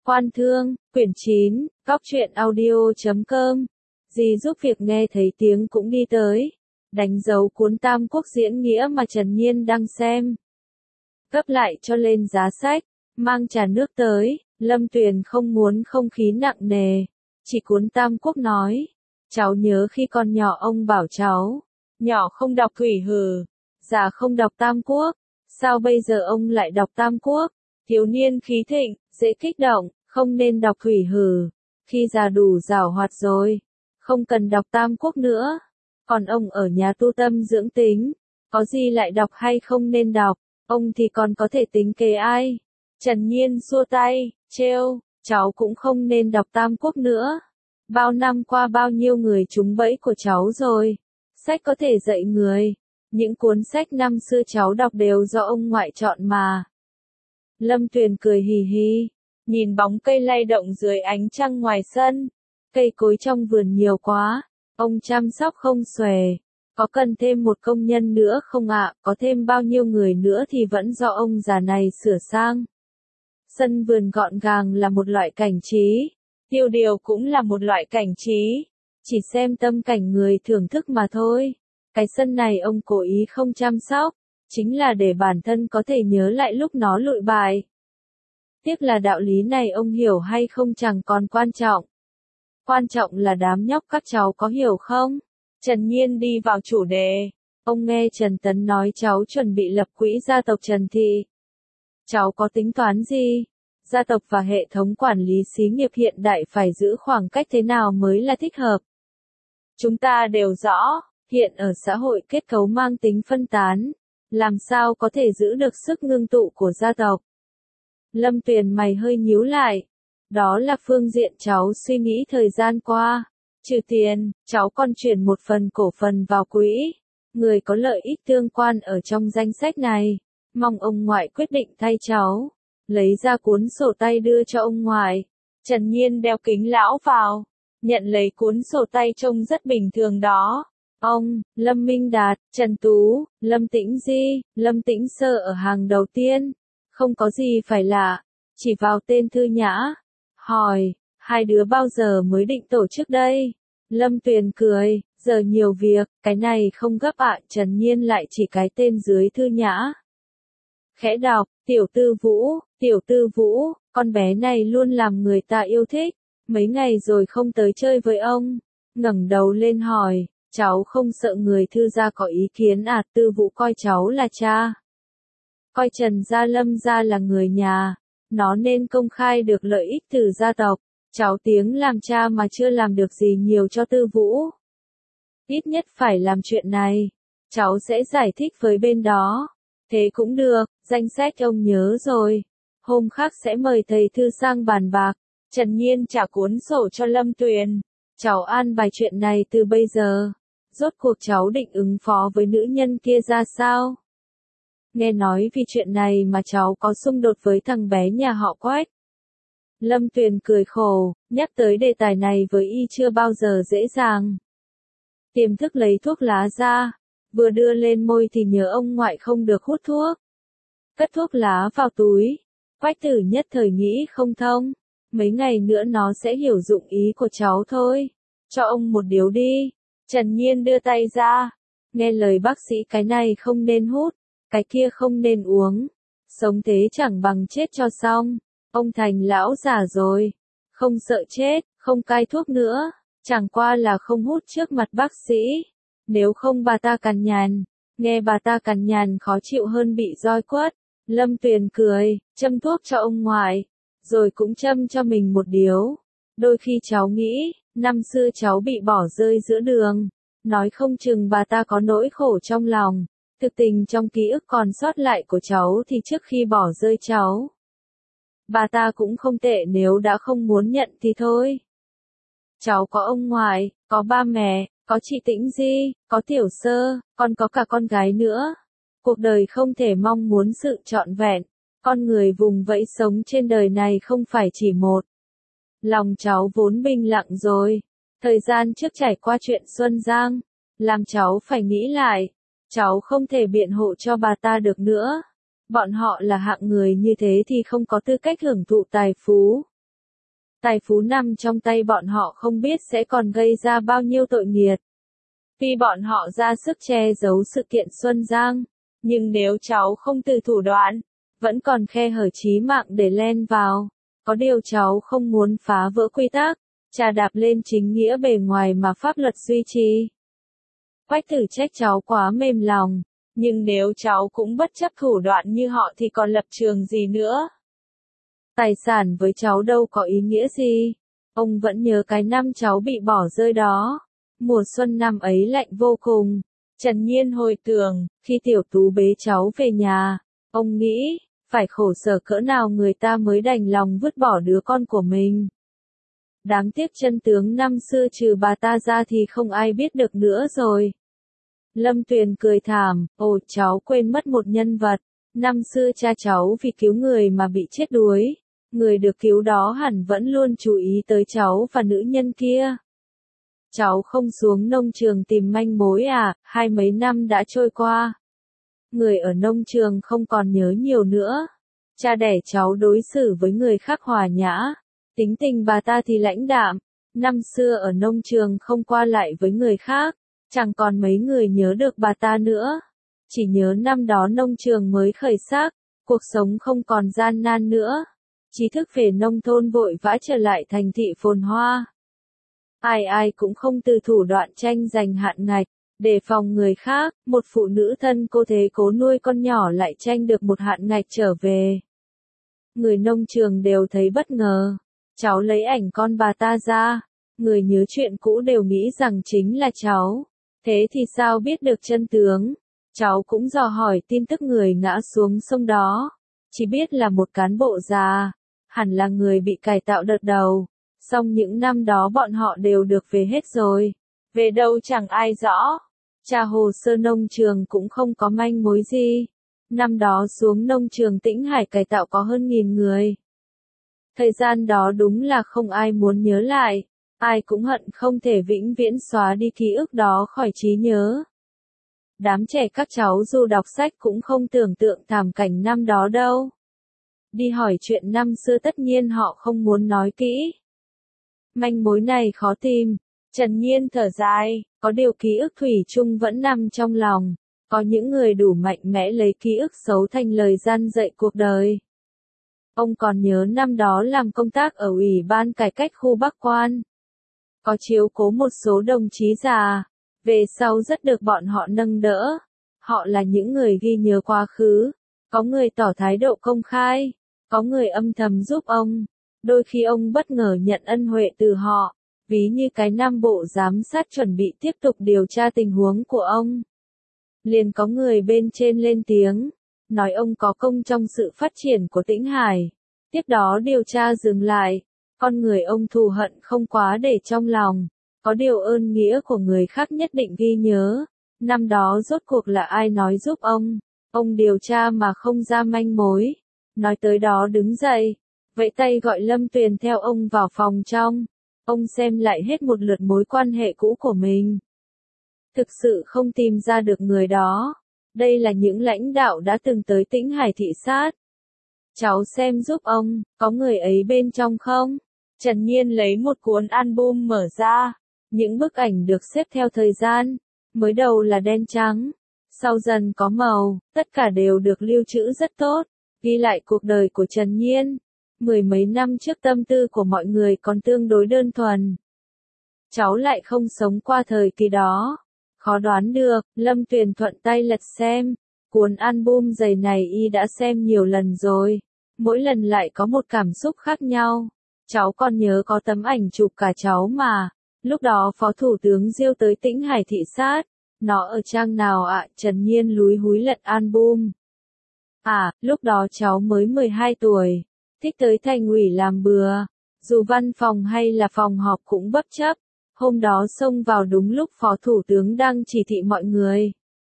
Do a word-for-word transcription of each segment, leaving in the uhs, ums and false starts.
Quan Thương, quyển chín, góc truyện audio chấm com. Dì giúp việc nghe thấy tiếng cũng đi tới. Đánh dấu cuốn Tam Quốc diễn nghĩa mà Trần Nhiên đang xem. Gấp lại cho lên giá sách, mang trà nước tới. Lâm Tuyền không muốn không khí nặng nề. Chỉ cuốn Tam Quốc nói. Cháu nhớ khi còn nhỏ ông bảo cháu. Nhỏ không đọc Thủy Hử. Già không đọc Tam Quốc. Sao bây giờ ông lại đọc Tam Quốc? Thiếu niên khí thịnh, dễ kích động, không nên đọc Thủy Hử. Khi già đủ giảo hoạt rồi, không cần đọc Tam Quốc nữa. Còn ông ở nhà tu tâm dưỡng tính, có gì lại đọc hay không nên đọc, ông thì còn có thể tính kế ai? Trần Nhiên xua tay, trêu, cháu cũng không nên đọc Tam Quốc nữa. Bao năm qua bao nhiêu người trúng bẫy của cháu rồi. Sách có thể dạy người. Những cuốn sách năm xưa cháu đọc đều do ông ngoại chọn mà. Lâm Tuyền cười hì hì, nhìn bóng cây lay động dưới ánh trăng ngoài sân. Cây cối trong vườn nhiều quá, ông chăm sóc không xuể. Có cần thêm một công nhân nữa không ạ? Có thêm bao nhiêu người nữa thì vẫn do ông già này sửa sang. Sân vườn gọn gàng là một loại cảnh trí, tiêu điều cũng là một loại cảnh trí. Chỉ xem tâm cảnh người thưởng thức mà thôi. Cái sân này ông cố ý không chăm sóc, chính là để bản thân có thể nhớ lại lúc nó lụi bại. Tiếc là đạo lý này ông hiểu hay không chẳng còn quan trọng. Quan trọng là đám nhóc các cháu có hiểu không? Trần Nhiên đi vào chủ đề. Ông nghe Trần Tấn nói cháu chuẩn bị lập quỹ gia tộc Trần Thị. Cháu có tính toán gì? Gia tộc và hệ thống quản lý xí nghiệp hiện đại phải giữ khoảng cách thế nào mới là thích hợp? Chúng ta đều rõ, hiện ở xã hội kết cấu mang tính phân tán. Làm sao có thể giữ được sức ngưng tụ của gia tộc? Lâm Tuyền mày hơi nhíu lại. Đó là phương diện cháu suy nghĩ thời gian qua. Trừ tiền, cháu còn chuyển một phần cổ phần vào quỹ. Người có lợi ích tương quan ở trong danh sách này. Mong ông ngoại quyết định thay cháu. Lấy ra cuốn sổ tay đưa cho ông ngoại. Trần Nhiên đeo kính lão vào. Nhận lấy cuốn sổ tay trông rất bình thường đó. Ông, Lâm Minh Đạt, Trần Tú, Lâm Tĩnh Di, Lâm Tĩnh Sơ ở hàng đầu tiên. Không có gì phải lạ, chỉ vào tên Thư Nhã. Hỏi, hai đứa bao giờ mới định tổ chức đây? Lâm Tuyền cười, giờ nhiều việc, cái này không gấp ạ. Trần Nhiên lại chỉ cái tên dưới Thư Nhã. Khẽ đọc, Tiểu Tư Vũ, Tiểu Tư Vũ, con bé này luôn làm người ta yêu thích. Mấy ngày rồi không tới chơi với ông. Ngẩng đầu lên hỏi. Cháu không sợ người Thư gia có ý kiến à? Tư Vũ coi cháu là cha. Coi Trần gia Lâm gia là người nhà. Nó nên công khai được lợi ích từ gia tộc. Cháu tiếng làm cha mà chưa làm được gì nhiều cho Tư Vũ. Ít nhất phải làm chuyện này. Cháu sẽ giải thích với bên đó. Thế cũng được, danh sách ông nhớ rồi. Hôm khác sẽ mời thầy Thư sang bàn bạc. Trần Nhiên trả cuốn sổ cho Lâm Tuyền. Cháu an bài chuyện này từ bây giờ. Rốt cuộc cháu định ứng phó với nữ nhân kia ra sao? Nghe nói vì chuyện này mà cháu có xung đột với thằng bé nhà họ Quách. Lâm Tuyền cười khổ, nhắc tới đề tài này với y chưa bao giờ dễ dàng. Tiềm thức lấy thuốc lá ra, vừa đưa lên môi thì nhớ ông ngoại không được hút thuốc. Cất thuốc lá vào túi, Quách Tử nhất thời nghĩ không thông. Mấy ngày nữa nó sẽ hiểu dụng ý của cháu thôi. Cho ông một điếu đi. Trần Nhiên đưa tay ra. Nghe lời bác sĩ, cái này không nên hút, cái kia không nên uống. Sống thế chẳng bằng chết cho xong. Ông thành lão già rồi. Không sợ chết, không cai thuốc nữa. Chẳng qua là không hút trước mặt bác sĩ. Nếu không bà ta cằn nhằn. Nghe bà ta cằn nhằn khó chịu hơn bị roi quất. Lâm Tuyền cười, châm thuốc cho ông ngoại. Rồi cũng châm cho mình một điếu. Đôi khi cháu nghĩ, năm xưa cháu bị bỏ rơi giữa đường. Nói không chừng bà ta có nỗi khổ trong lòng. Thực tình trong ký ức còn sót lại của cháu thì trước khi bỏ rơi cháu, bà ta cũng không tệ, nếu đã không muốn nhận thì thôi. Cháu có ông ngoại, có ba mẹ, có chị Tĩnh Di, có Tiểu Sơ, còn có cả con gái nữa. Cuộc đời không thể mong muốn sự trọn vẹn. Con người vùng vẫy sống trên đời này không phải chỉ một. Lòng cháu vốn bình lặng rồi. Thời gian trước trải qua chuyện Xuân Giang, làm cháu phải nghĩ lại. Cháu không thể biện hộ cho bà ta được nữa. Bọn họ là hạng người như thế thì không có tư cách hưởng thụ tài phú. Tài phú nằm trong tay bọn họ không biết sẽ còn gây ra bao nhiêu tội nghiệt. Tuy bọn họ ra sức che giấu sự kiện Xuân Giang, nhưng nếu cháu không từ thủ đoạn, vẫn còn khe hở chí mạng để len vào. Có điều cháu không muốn phá vỡ quy tắc, chà đạp lên chính nghĩa bề ngoài mà pháp luật duy trì. Quách Tử trách cháu quá mềm lòng, nhưng nếu cháu cũng bất chấp thủ đoạn như họ thì còn lập trường gì nữa. Tài sản với cháu đâu có ý nghĩa gì. Ông vẫn nhớ cái năm cháu bị bỏ rơi đó. Mùa xuân năm ấy lạnh vô cùng. Trần Nhiên hồi tưởng, khi Tiểu Tú bế cháu về nhà, ông nghĩ, phải khổ sở cỡ nào người ta mới đành lòng vứt bỏ đứa con của mình. Đáng tiếc chân tướng năm xưa trừ bà ta ra thì không ai biết được nữa rồi. Lâm Tuyền cười thảm, ồ cháu quên mất một nhân vật. Năm xưa cha cháu vì cứu người mà bị chết đuối. Người được cứu đó hẳn vẫn luôn chú ý tới cháu và nữ nhân kia. Cháu không xuống nông trường tìm manh mối à, hai mấy năm đã trôi qua. Người ở nông trường không còn nhớ nhiều nữa. Cha đẻ cháu đối xử với người khác hòa nhã. Tính tình bà ta thì lãnh đạm. Năm xưa ở nông trường không qua lại với người khác. Chẳng còn mấy người nhớ được bà ta nữa. Chỉ nhớ năm đó nông trường mới khởi sắc. Cuộc sống không còn gian nan nữa. Trí thức về nông thôn vội vã trở lại thành thị phồn hoa. Ai ai cũng không từ thủ đoạn tranh giành hạn ngạch, đề phòng người khác, một phụ nữ thân cô thế cố nuôi con nhỏ lại tranh được một hạn ngạch trở về. Người nông trường đều thấy bất ngờ. Cháu lấy ảnh con bà ta ra, người nhớ chuyện cũ đều nghĩ rằng chính là cháu. Thế thì sao biết được chân tướng? Cháu cũng dò hỏi tin tức người ngã xuống sông đó. Chỉ biết là một cán bộ già, hẳn là người bị cải tạo đợt đầu. Xong những năm đó bọn họ đều được về hết rồi. Về đâu chẳng ai rõ. Tra hồ sơ nông trường cũng không có manh mối gì. Năm đó xuống nông trường Tĩnh Hải cải tạo có hơn nghìn người. Thời gian đó đúng là không ai muốn nhớ lại. Ai cũng hận không thể vĩnh viễn xóa đi ký ức đó khỏi trí nhớ. Đám trẻ các cháu dù đọc sách cũng không tưởng tượng thảm cảnh năm đó đâu. Đi hỏi chuyện năm xưa tất nhiên họ không muốn nói kỹ. Manh mối này khó tìm. Trần Nhiên thở dài, có điều ký ức thủy chung vẫn nằm trong lòng. Có những người đủ mạnh mẽ lấy ký ức xấu thành lời gian dạy cuộc đời. Ông còn nhớ năm đó làm công tác ở Ủy ban Cải cách khu Bắc Quan. Có chiếu cố một số đồng chí già. Về sau rất được bọn họ nâng đỡ. Họ là những người ghi nhớ quá khứ. Có người tỏ thái độ công khai. Có người âm thầm giúp ông. Đôi khi ông bất ngờ nhận ân huệ từ họ. Ví như cái năm bộ giám sát chuẩn bị tiếp tục điều tra tình huống của ông. Liền có người bên trên lên tiếng. Nói ông có công trong sự phát triển của Tĩnh Hải. Tiếp đó điều tra dừng lại. Con người ông thù hận không quá để trong lòng. Có điều ơn nghĩa của người khác nhất định ghi nhớ. Năm đó rốt cuộc là ai nói giúp ông. Ông điều tra mà không ra manh mối. Nói tới đó đứng dậy. Vẫy tay gọi Lâm Tuyền theo ông vào phòng trong. Ông xem lại hết một lượt mối quan hệ cũ của mình. Thực sự không tìm ra được người đó. Đây là những lãnh đạo đã từng tới Tĩnh Hải thị sát. Cháu xem giúp ông, có người ấy bên trong không? Trần Nhiên lấy một cuốn album mở ra. Những bức ảnh được xếp theo thời gian. Mới đầu là đen trắng. Sau dần có màu, tất cả đều được lưu trữ rất tốt. Ghi lại cuộc đời của Trần Nhiên. Mười mấy năm trước tâm tư của mọi người còn tương đối đơn thuần. Cháu lại không sống qua thời kỳ đó. Khó đoán được, Lâm Tuyền thuận tay lật xem. Cuốn album dày này y đã xem nhiều lần rồi. Mỗi lần lại có một cảm xúc khác nhau. Cháu còn nhớ có tấm ảnh chụp cả cháu mà. Lúc đó Phó Thủ tướng Diêu tới Tĩnh Hải thị sát. Nó ở trang nào ạ? À? Trần Nhiên lúi húi lật album. À, lúc đó cháu mới mười hai tuổi. Thích tới thành ủy làm bừa. Dù văn phòng hay là phòng họp cũng bất chấp. Hôm đó xông vào đúng lúc Phó Thủ tướng đang chỉ thị mọi người.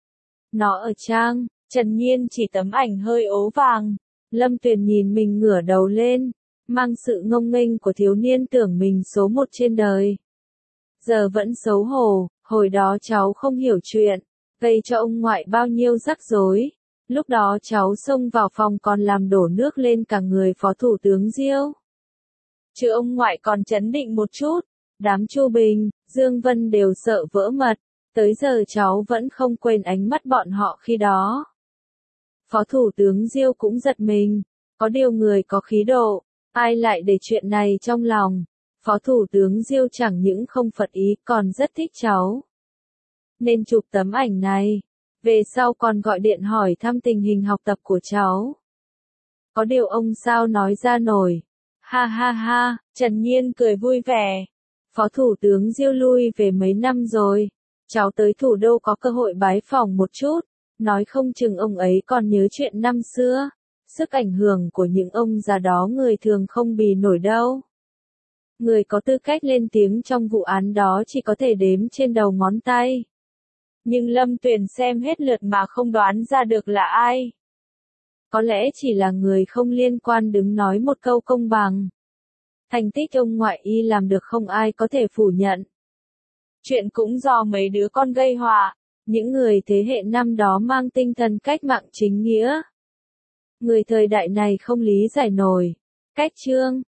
Nó ở trang, Trần Nhiên chỉ tấm ảnh hơi ố vàng. Lâm Tuyền nhìn mình ngửa đầu lên. Mang sự ngông nghênh của thiếu niên tưởng mình số một trên đời. Giờ vẫn xấu hổ, hồi đó cháu không hiểu chuyện. Gây cho ông ngoại bao nhiêu rắc rối. Lúc đó cháu xông vào phòng còn làm đổ nước lên cả người Phó Thủ tướng Diêu. chứ ông ngoại còn trấn định một chút. Đám Chu Bình, Dương Vân đều sợ vỡ mật, tới giờ cháu vẫn không quên ánh mắt bọn họ khi đó. Phó Thủ tướng Diêu cũng giật mình, có điều người có khí độ, ai lại để chuyện này trong lòng. Phó Thủ tướng Diêu chẳng những không phật ý còn rất thích cháu. Nên chụp tấm ảnh này, về sau còn gọi điện hỏi thăm tình hình học tập của cháu. Có điều ông sao nói ra nổi. Ha ha ha, Trần Nhiên cười vui vẻ. Phó Thủ tướng Diêu lui về mấy năm rồi, cháu tới thủ đô có cơ hội bái phỏng một chút, nói không chừng ông ấy còn nhớ chuyện năm xưa. Sức ảnh hưởng của những ông già đó người thường không bì nổi đâu. Người có tư cách lên tiếng trong vụ án đó chỉ có thể đếm trên đầu ngón tay. Nhưng Lâm Tuyền xem hết lượt mà không đoán ra được là ai. Có lẽ chỉ là người không liên quan đứng nói một câu công bằng. Thành tích ông ngoại y làm được không ai có thể phủ nhận. Chuyện cũng do mấy đứa con gây họa, những người thế hệ năm đó mang tinh thần cách mạng chính nghĩa. Người thời đại này không lý giải nổi. Cách chương